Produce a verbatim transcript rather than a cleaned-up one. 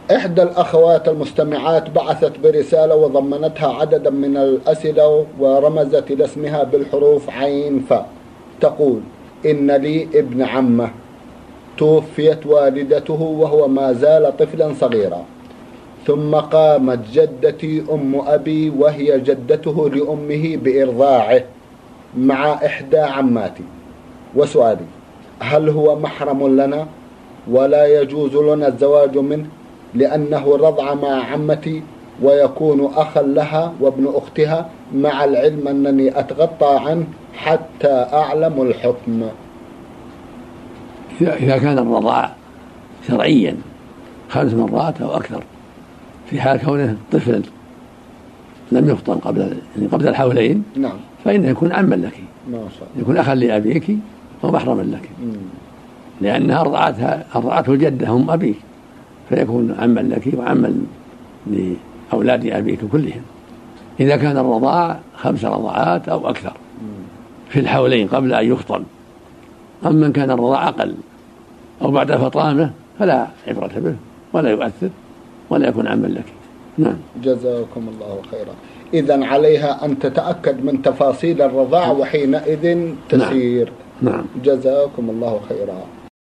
إحدى الأخوات المستمعات بعثت برسالة وضمنتها عددا من الأسئلة ورمزت إلى اسمها بالحروف عين فاء. تقول: إن لي ابن عمه توفيت والدته وهو ما زال طفلا صغيرا، ثم قامت جدتي أم أبي وهي جدته لأمه بإرضاعه مع إحدى عماتي. وسؤالي: هل هو محرم لنا ولا يجوز لنا الزواج منه لأنه رضع مع عمتي ويكون أخا لها وابن أختها، مع العلم أنني أتغطى عنه حتى أعلم الحكم؟ إذا كان الرضاع شرعيا خمس مرات أو أكثر في حال كونه طفل لم يفطن قبل يعني قبل الحولين، نعم، فإنه يكون عما لك، ما شاء الله، يكون أخا لأبيك ومحرما لك، مم. لأنها أرضعتها أرضعته الجدة أم أبيك، فيكون عما لك وعما لأولاد أبيك كلهم إذا كان الرضاع خمس رضعات أو أكثر في الحولين قبل أن يفطن. أما من كان الرضاع أقل أو بعد فطامه فلا عبرة به ولا يؤثر ولا يكون عما لك. نعم. جزاكم الله خيرا. إذن عليها أن تتأكد من تفاصيل الرضاع وحينئذ تسير. نعم. نعم. جزاكم الله خيرا.